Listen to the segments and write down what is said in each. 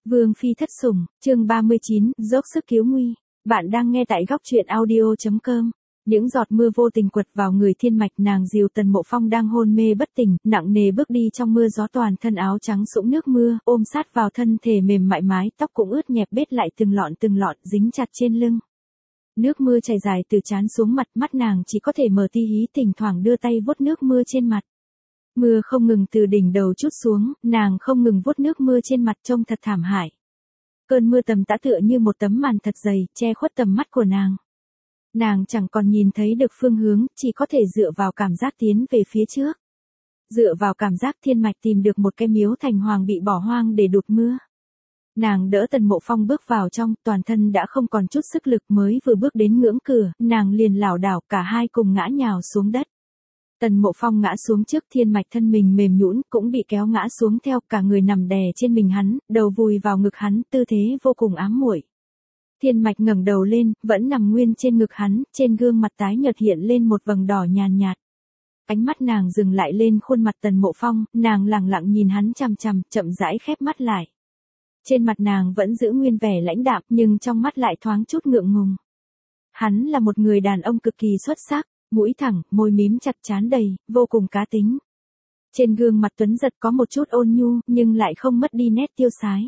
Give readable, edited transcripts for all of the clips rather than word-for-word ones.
Vương phi thất sủng, chương 39, dốc sức cứu nguy. Bạn đang nghe tại góc truyện audio.com. Những giọt mưa vô tình quật vào người Thiên Mạch, nàng dìu Tần Mộ Phong đang hôn mê bất tỉnh, nặng nề bước đi trong mưa gió, toàn thân áo trắng sũng nước mưa, ôm sát vào thân thể mềm mại mái tóc cũng ướt nhẹp bết lại từng lọn dính chặt trên lưng. Nước mưa chảy dài từ trán xuống mặt, mắt nàng chỉ có thể mở ti hí, thỉnh thoảng đưa tay vuốt nước mưa trên mặt. Mưa không ngừng từ đỉnh đầu trút xuống, nàng không ngừng vuốt nước mưa trên mặt trông thật thảm hại. Cơn mưa tầm tã tựa như một tấm màn thật dày, che khuất tầm mắt của nàng. Nàng chẳng còn nhìn thấy được phương hướng, chỉ có thể dựa vào cảm giác tiến về phía trước. Dựa vào cảm giác, Thiên Mạch tìm được một cái miếu thành hoàng bị bỏ hoang để đụt mưa. Nàng đỡ Tần Mộ Phong bước vào trong, toàn thân đã không còn chút sức lực, mới vừa bước đến ngưỡng cửa, nàng liền lảo đảo, cả hai cùng ngã nhào xuống đất. Tần Mộ Phong ngã xuống trước, Thiên Mạch thân mình mềm nhũn cũng bị kéo ngã xuống theo, cả người nằm đè trên mình hắn, đầu vùi vào ngực hắn, tư thế vô cùng ám muội. Thiên Mạch ngẩng đầu lên, vẫn nằm nguyên trên ngực hắn, trên gương mặt tái nhợt hiện lên một vầng đỏ nhàn nhạt. Ánh mắt nàng dừng lại lên khuôn mặt Tần Mộ Phong, nàng lặng lặng nhìn hắn chằm chằm, chậm rãi khép mắt lại. Trên mặt nàng vẫn giữ nguyên vẻ lãnh đạm, nhưng trong mắt lại thoáng chút ngượng ngùng. Hắn là một người đàn ông cực kỳ xuất sắc, mũi thẳng, môi mím chặt, trán đầy, vô cùng cá tính. Trên gương mặt tuấn giật có một chút ôn nhu, nhưng lại không mất đi nét tiêu sái.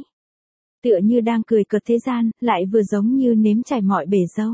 Tựa như đang cười cợt thế gian, lại vừa giống như nếm trải mọi bể dâu.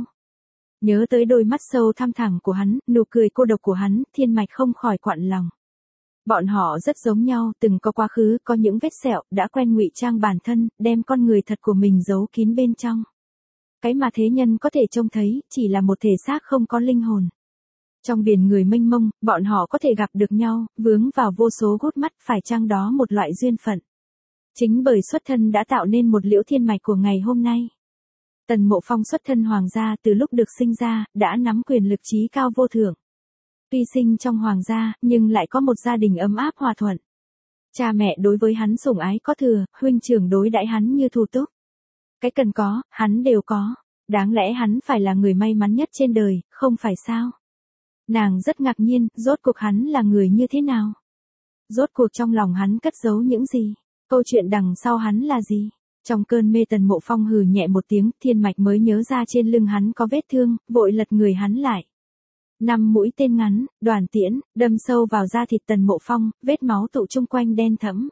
Nhớ tới đôi mắt sâu thăm thẳm của hắn, nụ cười cô độc của hắn, Thiên Mạch không khỏi quặn lòng. Bọn họ rất giống nhau, từng có quá khứ, có những vết sẹo, đã quen ngụy trang bản thân, đem con người thật của mình giấu kín bên trong. Cái mà thế nhân có thể trông thấy, chỉ là một thể xác không có linh hồn. Trong biển người mênh mông, bọn họ có thể gặp được nhau, vướng vào vô số gút mắt, phải chăng đó một loại duyên phận. Chính bởi xuất thân đã tạo nên một Liễu Thiên Mạch của ngày hôm nay. Tần Mộ Phong xuất thân hoàng gia, từ lúc được sinh ra, đã nắm quyền lực trí cao vô thượng. Tuy sinh trong hoàng gia, nhưng lại có một gia đình ấm áp hòa thuận. Cha mẹ đối với hắn sủng ái có thừa, huynh trưởng đối đãi hắn như thủ túc. Cái cần có, hắn đều có. Đáng lẽ hắn phải là người may mắn nhất trên đời, không phải sao? Nàng rất ngạc nhiên, rốt cuộc hắn là người như thế nào? Rốt cuộc trong lòng hắn cất giấu những gì? Câu chuyện đằng sau hắn là gì? Trong cơn mê, Tần Mộ Phong hừ nhẹ một tiếng, Thiên Mạch mới nhớ ra trên lưng hắn có vết thương, vội lật người hắn lại. 5 mũi tên ngắn, đoàn tiễn, đâm sâu vào da thịt Tần Mộ Phong, vết máu tụ chung quanh đen thẫm.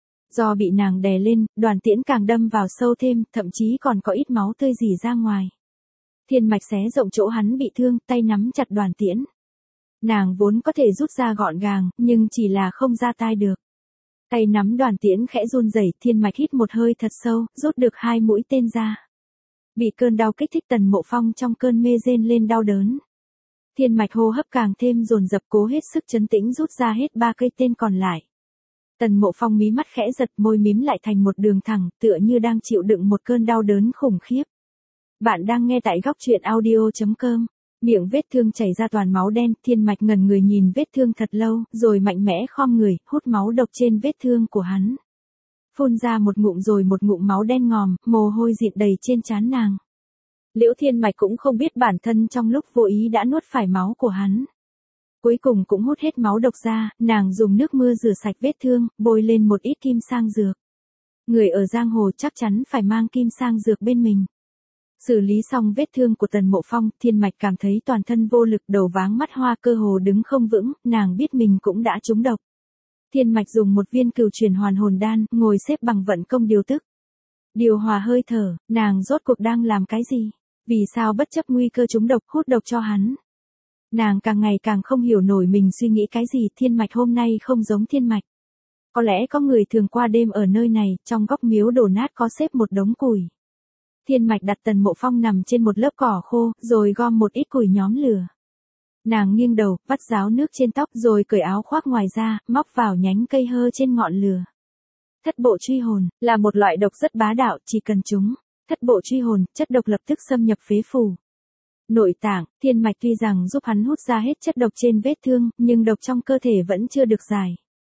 Do bị nàng đè lên, đoàn tiễn càng đâm vào sâu thêm, thậm chí còn có ít máu tươi rỉ ra ngoài. Thiên Mạch xé rộng chỗ hắn bị thương, tay nắm chặt đoàn tiễn. Nàng vốn có thể rút ra gọn gàng, nhưng chỉ là không ra tay được. Tay nắm đoàn tiễn khẽ run rẩy, Thiên Mạch hít một hơi thật sâu, rút được 2 mũi tên ra. Bị cơn đau kích thích, Tần Mộ Phong trong cơn mê rên lên đau đớn. Thiên Mạch hô hấp càng thêm dồn dập, cố hết sức trấn tĩnh rút ra hết 3 cây tên còn lại. Tần Mộ Phong mí mắt khẽ giật, môi mím lại thành một đường thẳng, tựa như đang chịu đựng một cơn đau đớn khủng khiếp. Bạn đang nghe tại góc truyện audio.com. Miệng vết thương chảy ra toàn máu đen, Thiên Mạch ngẩn người nhìn vết thương thật lâu, rồi mạnh mẽ khom người, hút máu độc trên vết thương của hắn. Phun ra một ngụm rồi một ngụm máu đen ngòm, mồ hôi dịn đầy trên trán nàng. Liễu Thiên Mạch cũng không biết bản thân trong lúc vô ý đã nuốt phải máu của hắn. Cuối cùng cũng hút hết máu độc ra, nàng dùng nước mưa rửa sạch vết thương, bôi lên một ít kim sang dược. Người ở giang hồ chắc chắn phải mang kim sang dược bên mình. Xử lý xong vết thương của Tần Mộ Phong, Thiên Mạch cảm thấy toàn thân vô lực, đầu váng mắt hoa, cơ hồ đứng không vững, nàng biết mình cũng đã trúng độc. Thiên Mạch dùng một viên cửu chuyển hoàn hồn đan, ngồi xếp bằng vận công điều tức. Điều hòa hơi thở, nàng rốt cuộc đang làm cái gì? Vì sao bất chấp nguy cơ trúng độc, hút độc cho hắn? Nàng càng ngày càng không hiểu nổi mình suy nghĩ cái gì. Thiên Mạch hôm nay không giống Thiên Mạch. Có lẽ có người thường qua đêm ở nơi này, trong góc miếu đổ nát có xếp một đống củi. Thiên Mạch đặt Tần Mộ Phong nằm trên một lớp cỏ khô, rồi gom một ít củi nhóm lửa. Nàng nghiêng đầu, vắt ráo nước trên tóc, rồi cởi áo khoác ngoài ra, móc vào nhánh cây hơ trên ngọn lửa. Thất bộ truy hồn, là một loại độc rất bá đạo, chỉ cần chúng. Thất bộ truy hồn, chất độc lập tức xâm nhập phế phủ. Nội tạng, Thiên Mạch tuy rằng giúp hắn hút ra hết chất độc trên vết thương, nhưng độc trong cơ thể vẫn chưa được giải.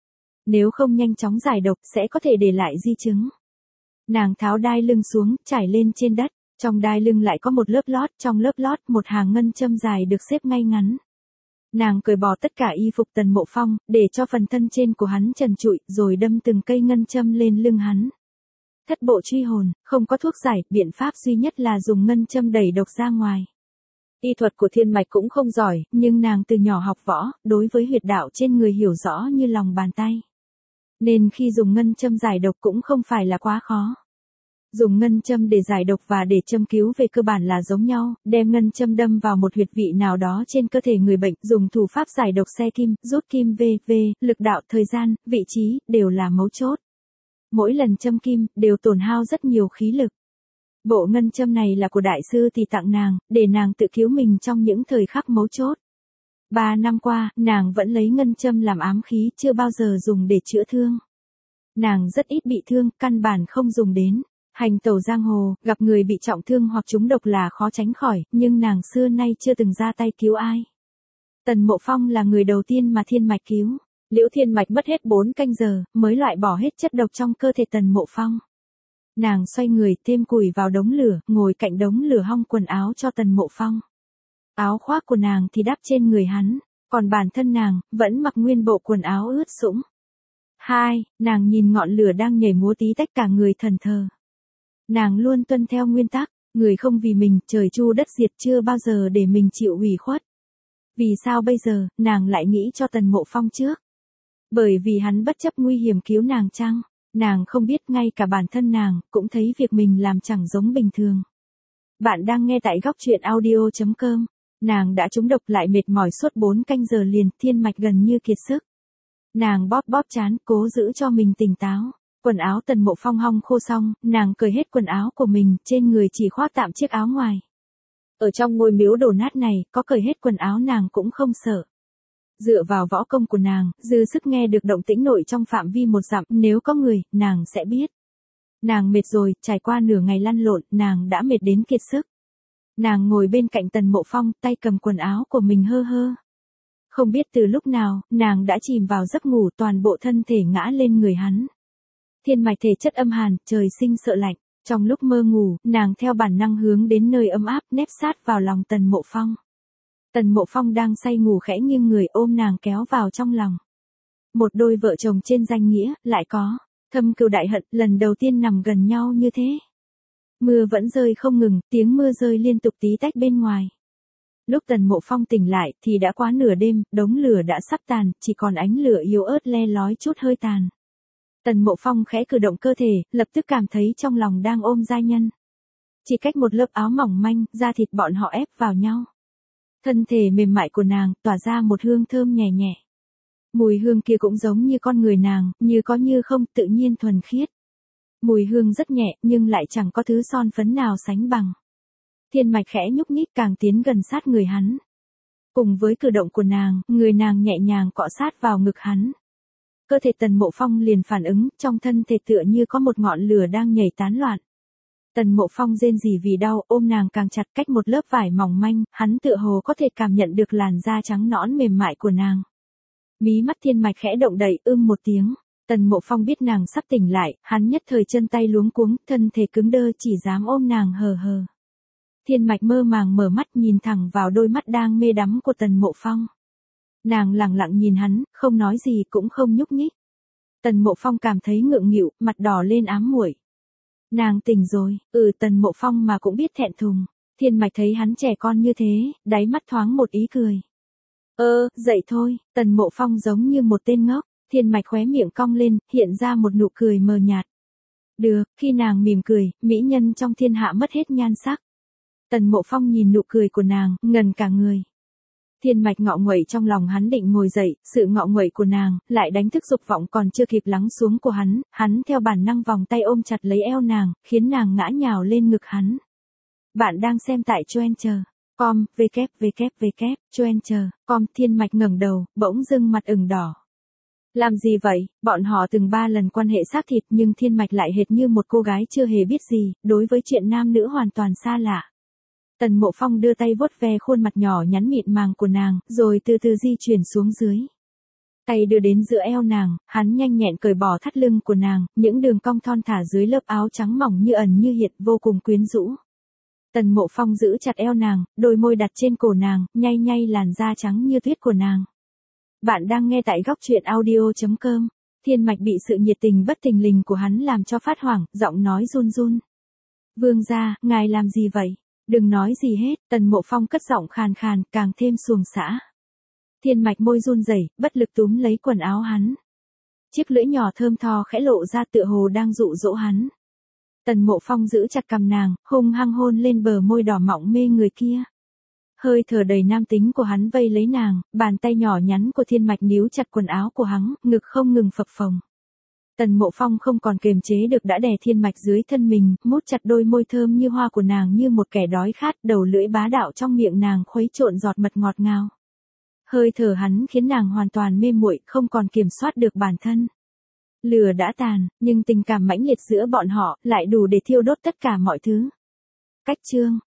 Nếu không nhanh chóng giải độc, sẽ có thể để lại di chứng. Nàng tháo đai lưng xuống, trải lên trên đất, trong đai lưng lại có một lớp lót, trong lớp lót một hàng ngân châm dài được xếp ngay ngắn. Nàng cởi bỏ tất cả y phục Tần Mộ Phong, để cho phần thân trên của hắn trần trụi, rồi đâm từng cây ngân châm lên lưng hắn. Thất bộ truy hồn, không có thuốc giải, biện pháp duy nhất là dùng ngân châm đẩy độc ra ngoài. Y thuật của Thiên Mạch cũng không giỏi, nhưng nàng từ nhỏ học võ, đối với huyệt đạo trên người hiểu rõ như lòng bàn tay. Nên khi dùng ngân châm giải độc cũng không phải là quá khó. Dùng ngân châm để giải độc và để châm cứu về cơ bản là giống nhau, đem ngân châm đâm vào một huyệt vị nào đó trên cơ thể người bệnh, dùng thủ pháp giải độc xe kim, rút kim v.v, lực đạo, thời gian, vị trí, đều là mấu chốt. Mỗi lần châm kim, đều tổn hao rất nhiều khí lực. Bộ ngân châm này là của đại sư thì tặng nàng, để nàng tự cứu mình trong những thời khắc mấu chốt. 3 năm qua, nàng vẫn lấy ngân châm làm ám khí, chưa bao giờ dùng để chữa thương. Nàng rất ít bị thương, căn bản không dùng đến. Hành tẩu giang hồ, gặp người bị trọng thương hoặc trúng độc là khó tránh khỏi, nhưng nàng xưa nay chưa từng ra tay cứu ai. Tần Mộ Phong là người đầu tiên mà Thiên Mạch cứu. Liễu Thiên Mạch mất hết 4 canh giờ, mới loại bỏ hết chất độc trong cơ thể Tần Mộ Phong. Nàng xoay người, thêm củi vào đống lửa, ngồi cạnh đống lửa hong quần áo cho Tần Mộ Phong. Áo khoác của nàng thì đắp trên người hắn, còn bản thân nàng, vẫn mặc nguyên bộ quần áo ướt sũng. 2. Nàng nhìn ngọn lửa đang nhảy múa tí tách cả người thần thờ. Nàng luôn tuân theo nguyên tắc, người không vì mình, trời chu đất diệt, chưa bao giờ để mình chịu ủy khuất. Vì sao bây giờ, nàng lại nghĩ cho Tần Mộ Phong trước? Bởi vì hắn bất chấp nguy hiểm cứu nàng chăng? Nàng không biết, ngay cả bản thân nàng, cũng thấy việc mình làm chẳng giống bình thường. Bạn đang nghe tại góc truyện audio.com. Nàng đã trúng độc lại mệt mỏi suốt 4 canh giờ liền, Thiên Mạch gần như kiệt sức. Nàng bóp bóp trán, cố giữ cho mình tỉnh táo. Quần áo Tần Mộ Phong hong khô xong, nàng cởi hết quần áo của mình, trên người chỉ khoác tạm chiếc áo ngoài. Ở trong ngôi miếu đổ nát này, có cởi hết quần áo nàng cũng không sợ. Dựa vào võ công của nàng, dư sức nghe được động tĩnh nội trong phạm vi 1 dặm, nếu có người, nàng sẽ biết. Nàng mệt rồi, trải qua nửa ngày lăn lộn, nàng đã mệt đến kiệt sức. Nàng ngồi bên cạnh Tần Mộ Phong, tay cầm quần áo của mình hơ hơ. Không biết từ lúc nào, nàng đã chìm vào giấc ngủ, toàn bộ thân thể ngã lên người hắn. Thiên Mạch thể chất âm hàn, trời sinh sợ lạnh. Trong lúc mơ ngủ, nàng theo bản năng hướng đến nơi ấm áp, nép sát vào lòng Tần Mộ Phong. Tần Mộ Phong đang say ngủ khẽ nghiêng người ôm nàng kéo vào trong lòng. Một đôi vợ chồng trên danh nghĩa, lại có thâm cừu đại hận, lần đầu tiên nằm gần nhau như thế. Mưa vẫn rơi không ngừng, tiếng mưa rơi liên tục tí tách bên ngoài. Lúc Tần Mộ Phong tỉnh lại thì đã quá nửa đêm, đống lửa đã sắp tàn, chỉ còn ánh lửa yếu ớt le lói chút hơi tàn. Tần Mộ Phong khẽ cử động cơ thể, lập tức cảm thấy trong lòng đang ôm giai nhân. Chỉ cách một lớp áo mỏng manh, da thịt bọn họ ép vào nhau. Thân thể mềm mại của nàng, tỏa ra một hương thơm nhẹ nhẹ. Mùi hương kia cũng giống như con người nàng, như có như không, tự nhiên thuần khiết. Mùi hương rất nhẹ, nhưng lại chẳng có thứ son phấn nào sánh bằng. Thiên Mạch khẽ nhúc nhích càng tiến gần sát người hắn. Cùng với cử động của nàng, người nàng nhẹ nhàng cọ sát vào ngực hắn. Cơ thể Tần Mộ Phong liền phản ứng, trong thân thể tựa như có một ngọn lửa đang nhảy tán loạn. Tần Mộ Phong rên rỉ vì đau, ôm nàng càng chặt, cách một lớp vải mỏng manh, hắn tựa hồ có thể cảm nhận được làn da trắng nõn mềm mại của nàng. Mí mắt Thiên Mạch khẽ động đậy, một tiếng. Tần Mộ Phong biết nàng sắp tỉnh lại, hắn nhất thời chân tay luống cuống, thân thể cứng đơ, chỉ dám ôm nàng hờ hờ. Thiên Mạch mơ màng mở mắt, nhìn thẳng vào đôi mắt đang mê đắm của Tần Mộ Phong. Nàng lặng lặng nhìn hắn, không nói gì cũng không nhúc nhích. Tần Mộ Phong cảm thấy ngượng nghịu, mặt đỏ lên ám muội. Nàng tỉnh rồi, Tần Mộ Phong mà cũng biết thẹn thùng. Thiên Mạch thấy hắn trẻ con như thế, đáy mắt thoáng một ý cười. Dậy thôi, Tần Mộ Phong giống như một tên ngốc. Thiên Mạch khóe miệng cong lên, hiện ra một nụ cười mờ nhạt. Được, khi nàng mỉm cười, mỹ nhân trong thiên hạ mất hết nhan sắc. Tần Mộ Phong nhìn nụ cười của nàng, ngần cả người. Thiên Mạch ngọ nguậy trong lòng hắn, định ngồi dậy, sự ngọ nguậy của nàng lại đánh thức dục vọng còn chưa kịp lắng xuống của hắn theo bản năng vòng tay ôm chặt lấy eo nàng, khiến nàng ngã nhào lên ngực hắn. Bạn đang xem tại Choencher.com, Choencher.com. Thiên Mạch ngẩng đầu, bỗng dưng mặt ửng đỏ. Làm gì vậy? Bọn họ từng 3 lần quan hệ xác thịt, nhưng Thiên Mạch lại hệt như một cô gái chưa hề biết gì, đối với chuyện nam nữ hoàn toàn xa lạ. Tần Mộ Phong đưa tay vuốt ve khuôn mặt nhỏ nhắn mịn màng của nàng, rồi từ từ di chuyển xuống dưới. Tay đưa đến giữa eo nàng, hắn nhanh nhẹn cởi bỏ thắt lưng của nàng, những đường cong thon thả dưới lớp áo trắng mỏng như ẩn như hiện, vô cùng quyến rũ. Tần Mộ Phong giữ chặt eo nàng, đôi môi đặt trên cổ nàng, nhay nhay làn da trắng như tuyết của nàng. Bạn đang nghe tại góc truyện audio.com. Thiên Mạch bị sự nhiệt tình bất thình lình của hắn làm cho phát hoảng, giọng nói run run. Vương gia, ngài làm gì vậy? Đừng nói gì hết, Tần Mộ Phong cất giọng khàn khàn, càng thêm xuồng xã. Thiên Mạch môi run rẩy, bất lực túm lấy quần áo hắn. Chiếc lưỡi nhỏ thơm tho khẽ lộ ra tựa hồ đang dụ dỗ hắn. Tần Mộ Phong giữ chặt cằm nàng, hung hăng hôn lên bờ môi đỏ mọng mê người kia. Hơi thở đầy nam tính của hắn vây lấy nàng, bàn tay nhỏ nhắn của Thiên Mạch níu chặt quần áo của hắn, ngực không ngừng phập phồng. Tần Mộ Phong không còn kiềm chế được đã đè Thiên Mạch dưới thân mình, mút chặt đôi môi thơm như hoa của nàng như một kẻ đói khát, đầu lưỡi bá đạo trong miệng nàng khuấy trộn giọt mật ngọt ngào. Hơi thở hắn khiến nàng hoàn toàn mê muội, không còn kiểm soát được bản thân. Lửa đã tàn, nhưng tình cảm mãnh liệt giữa bọn họ lại đủ để thiêu đốt tất cả mọi thứ. Cách chương